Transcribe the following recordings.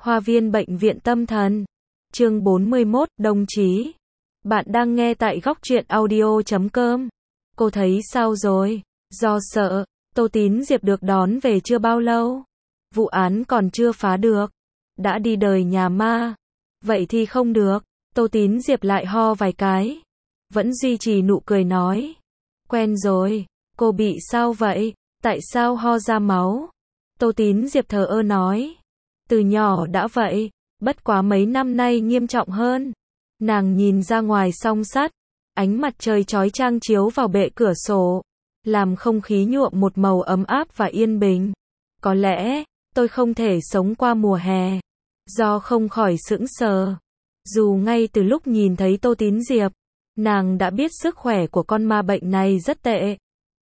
Hoa viên bệnh viện tâm thần. Chương 41, đồng chí. Bạn đang nghe tại góc truyện audio.com. Cô thấy sao rồi? Do sợ, Tô Tín Diệp được đón về chưa bao lâu. Vụ án còn chưa phá được. Đã đi đời nhà ma. Vậy thì không được. Tô Tín Diệp lại ho vài cái. Vẫn duy trì nụ cười nói. Quen rồi. Cô bị sao vậy? Tại sao ho ra máu? Tô Tín Diệp thờ ơ nói. Từ nhỏ đã vậy, bất quá mấy năm nay nghiêm trọng hơn. Nàng nhìn ra ngoài song sắt, ánh mặt trời chói chang chiếu vào bệ cửa sổ, làm không khí nhuộm một màu ấm áp và yên bình. Có lẽ, tôi không thể sống qua mùa hè. Do không khỏi sững sờ. Dù ngay từ lúc nhìn thấy Tô Tín Diệp, nàng đã biết sức khỏe của con ma bệnh này rất tệ.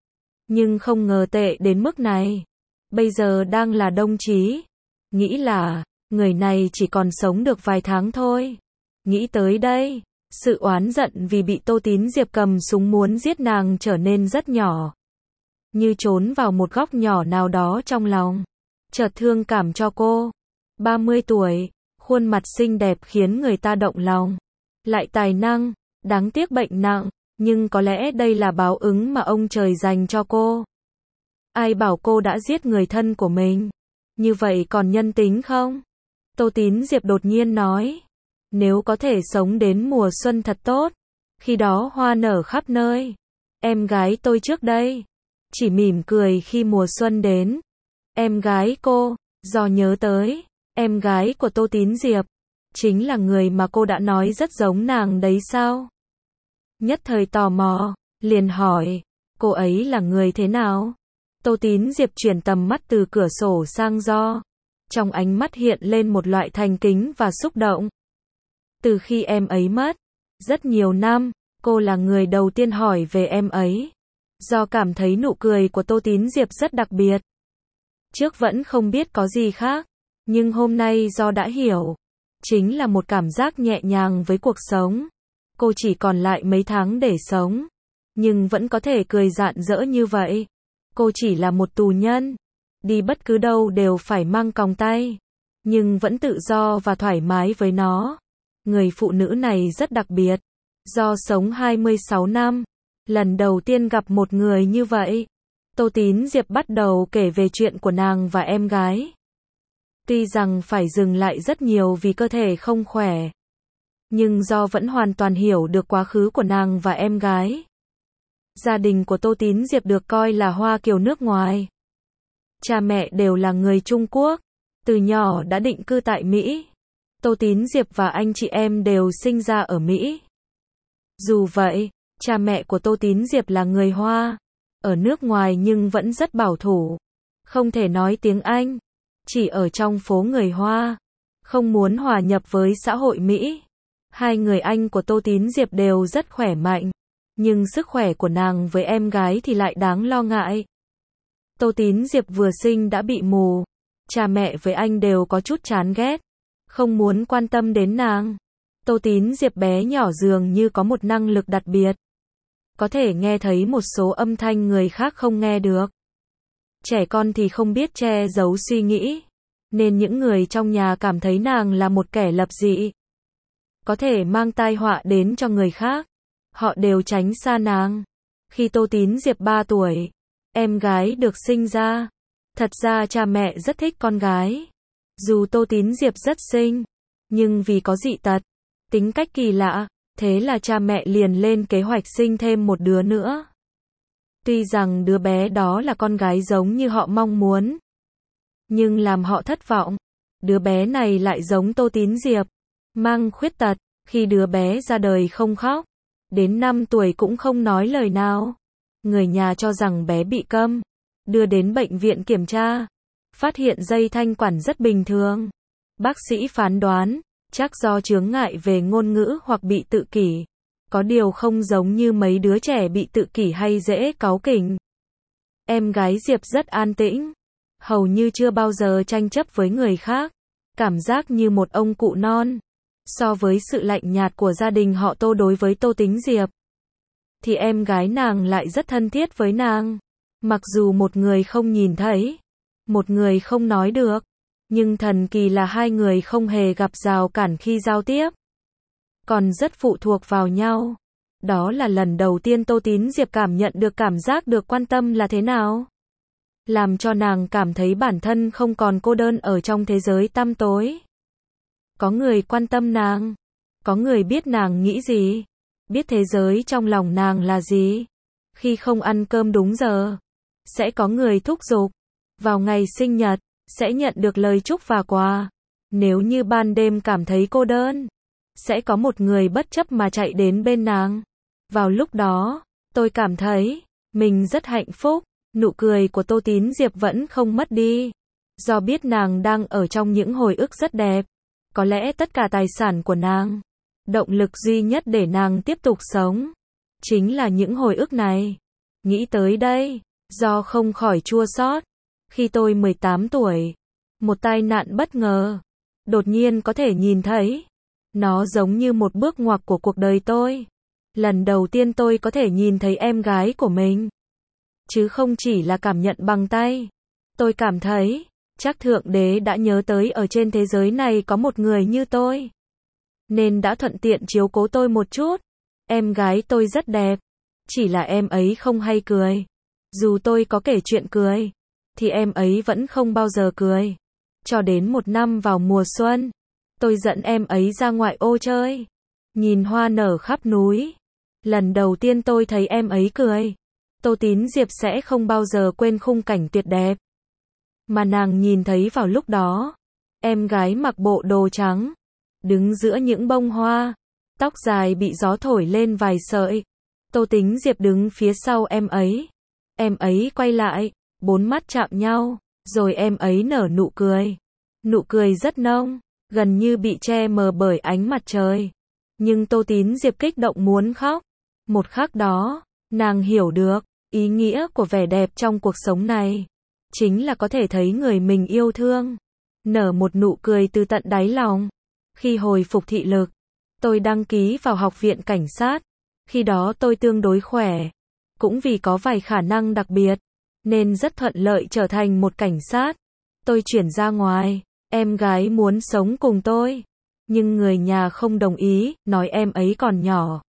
Nhưng không ngờ tệ đến mức này. Bây giờ đang là đồng chí. Nghĩ là, người này chỉ còn sống được vài tháng thôi. Nghĩ tới đây, sự oán giận vì bị Tô Tín Diệp cầm súng muốn giết nàng trở nên rất nhỏ. Như trốn vào một góc nhỏ nào đó trong lòng. Chợt thương cảm cho cô. 30 tuổi, khuôn mặt xinh đẹp khiến người ta động lòng. Lại tài năng, đáng tiếc bệnh nặng, nhưng có lẽ đây là báo ứng mà ông trời dành cho cô. Ai bảo cô đã giết người thân của mình? Như vậy còn nhân tính không? Tô Tín Diệp đột nhiên nói. Nếu có thể sống đến mùa xuân thật tốt. Khi đó hoa nở khắp nơi. Em gái tôi trước đây. Chỉ mỉm cười khi mùa xuân đến. Em gái cô, do nhớ tới. Em gái của Tô Tín Diệp. Chính là người mà cô đã nói rất giống nàng đấy sao? Nhất thời tò mò, liền hỏi. Cô ấy là người thế nào? Tô Tín Diệp chuyển tầm mắt từ cửa sổ sang Do. Trong ánh mắt hiện lên một loại thành kính và xúc động. Từ khi em ấy mất, rất nhiều năm, cô là người đầu tiên hỏi về em ấy. Do cảm thấy nụ cười của Tô Tín Diệp rất đặc biệt. Trước vẫn không biết có gì khác, nhưng hôm nay Do đã hiểu. Chính là một cảm giác nhẹ nhàng với cuộc sống. Cô chỉ còn lại mấy tháng để sống, nhưng vẫn có thể cười rạng rỡ như vậy. Cô chỉ là một tù nhân, đi bất cứ đâu đều phải mang còng tay, nhưng vẫn tự do và thoải mái với nó. Người phụ nữ này rất đặc biệt. Do sống 26 năm, lần đầu tiên gặp một người như vậy. Tô Tín Diệp bắt đầu kể về chuyện của nàng và em gái. Tuy rằng phải dừng lại rất nhiều vì cơ thể không khỏe, nhưng Do vẫn hoàn toàn hiểu được quá khứ của nàng và em gái. Gia đình của Tô Tín Diệp được coi là hoa kiều nước ngoài. Cha mẹ đều là người Trung Quốc, từ nhỏ đã định cư tại Mỹ. Tô Tín Diệp và anh chị em đều sinh ra ở Mỹ. Dù vậy, cha mẹ của Tô Tín Diệp là người Hoa, ở nước ngoài nhưng vẫn rất bảo thủ. Không thể nói tiếng Anh, chỉ ở trong phố người Hoa, không muốn hòa nhập với xã hội Mỹ. Hai người anh của Tô Tín Diệp đều rất khỏe mạnh. Nhưng sức khỏe của nàng với em gái thì lại đáng lo ngại. Tô Tín Diệp vừa sinh đã bị mù. Cha mẹ với anh đều có chút chán ghét, không muốn quan tâm đến nàng. Tô Tín Diệp bé nhỏ dường như có một năng lực đặc biệt. Có thể nghe thấy một số âm thanh người khác không nghe được. Trẻ con thì không biết che giấu suy nghĩ, nên những người trong nhà cảm thấy nàng là một kẻ lập dị. Có thể mang tai họa đến cho người khác. Họ đều tránh xa nàng. Khi Tô Tín Diệp 3 tuổi, em gái được sinh ra. Thật ra cha mẹ rất thích con gái. Dù Tô Tín Diệp rất xinh, nhưng vì có dị tật, tính cách kỳ lạ, thế là cha mẹ liền lên kế hoạch sinh thêm một đứa nữa. Tuy rằng đứa bé đó là con gái giống như họ mong muốn, nhưng làm họ thất vọng. Đứa bé này lại giống Tô Tín Diệp, mang khuyết tật. Khi đứa bé ra đời không khóc, đến 5 tuổi cũng không nói lời nào. Người nhà cho rằng bé bị câm, đưa đến bệnh viện kiểm tra, phát hiện dây thanh quản rất bình thường. Bác sĩ phán đoán, chắc do chướng ngại về ngôn ngữ hoặc bị tự kỷ. Có điều không giống như mấy đứa trẻ bị tự kỷ hay dễ cáu kỉnh. Em gái Diệp rất an tĩnh, hầu như chưa bao giờ tranh chấp với người khác, cảm giác như một ông cụ non. So với sự lạnh nhạt của gia đình họ Tô đối với Tô Tín Diệp, thì em gái nàng lại rất thân thiết với nàng. Mặc dù một người không nhìn thấy, một người không nói được, Nhưng thần kỳ là hai người không hề gặp rào cản khi giao tiếp, còn rất phụ thuộc vào nhau. Đó là lần đầu tiên Tô Tín Diệp cảm nhận được cảm giác được quan tâm là thế nào. Làm cho nàng cảm thấy bản thân không còn cô đơn ở trong thế giới tăm tối. Có người quan tâm nàng, có người biết nàng nghĩ gì, biết thế giới trong lòng nàng là gì. Khi không ăn cơm đúng giờ, sẽ có người thúc giục. Vào ngày sinh nhật, sẽ nhận được lời chúc và quà. Nếu như ban đêm cảm thấy cô đơn, sẽ có một người bất chấp mà chạy đến bên nàng. Vào lúc đó, tôi cảm thấy mình rất hạnh phúc. Nụ cười của Tô Tín Diệp vẫn không mất đi. Do biết nàng đang ở trong những hồi ức rất đẹp. Có lẽ tất cả tài sản của nàng, động lực duy nhất để nàng tiếp tục sống, chính là những hồi ức này. Nghĩ tới đây, do không khỏi chua xót. Khi tôi 18 tuổi, một tai nạn bất ngờ, đột nhiên có thể nhìn thấy. Nó giống như một bước ngoặt của cuộc đời tôi. Lần đầu tiên tôi có thể nhìn thấy em gái của mình. Chứ không chỉ là cảm nhận bằng tay. Tôi cảm thấy, chắc Thượng Đế đã nhớ tới ở trên thế giới này có một người như tôi. Nên đã thuận tiện chiếu cố tôi một chút. Em gái tôi rất đẹp. Chỉ là em ấy không hay cười. Dù tôi có kể chuyện cười, thì em ấy vẫn không bao giờ cười. Cho đến một năm vào mùa xuân, tôi dẫn em ấy ra ngoại ô chơi. Nhìn hoa nở khắp núi. Lần đầu tiên tôi thấy em ấy cười. Tô Tín Diệp sẽ không bao giờ quên khung cảnh tuyệt đẹp mà nàng nhìn thấy vào lúc đó. Em gái mặc bộ đồ trắng, đứng giữa những bông hoa, tóc dài bị gió thổi lên vài sợi. Tô Tín Diệp đứng phía sau em ấy. Em ấy quay lại, bốn mắt chạm nhau, rồi em ấy nở nụ cười. Nụ cười rất nông, gần như bị che mờ bởi ánh mặt trời. Nhưng Tô Tín Diệp kích động muốn khóc. Một khắc đó, nàng hiểu được, ý nghĩa của vẻ đẹp trong cuộc sống này chính là có thể thấy người mình yêu thương nở một nụ cười từ tận đáy lòng. Khi hồi phục thị lực, tôi đăng ký vào học viện cảnh sát. Khi đó tôi tương đối khỏe, cũng vì có vài khả năng đặc biệt, nên rất thuận lợi trở thành một cảnh sát. Tôi chuyển ra ngoài, em gái muốn sống cùng tôi, nhưng người nhà không đồng ý, nói em ấy còn nhỏ,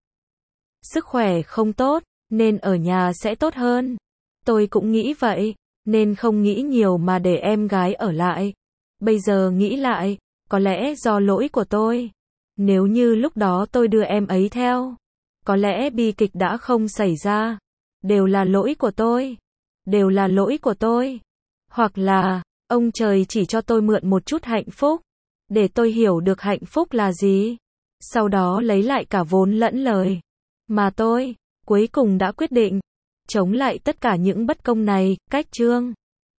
sức khỏe không tốt, nên ở nhà sẽ tốt hơn. Tôi cũng nghĩ vậy, nên không nghĩ nhiều mà để em gái ở lại. Bây giờ nghĩ lại, có lẽ do lỗi của tôi. Nếu như lúc đó tôi đưa em ấy theo, có lẽ bi kịch đã không xảy ra. Đều là lỗi của tôi. Đều là lỗi của tôi. Hoặc là, ông trời chỉ cho tôi mượn một chút hạnh phúc, để tôi hiểu được hạnh phúc là gì. Sau đó lấy lại cả vốn lẫn lời. Mà tôi, cuối cùng đã quyết định chống lại tất cả những bất công này. Cách chương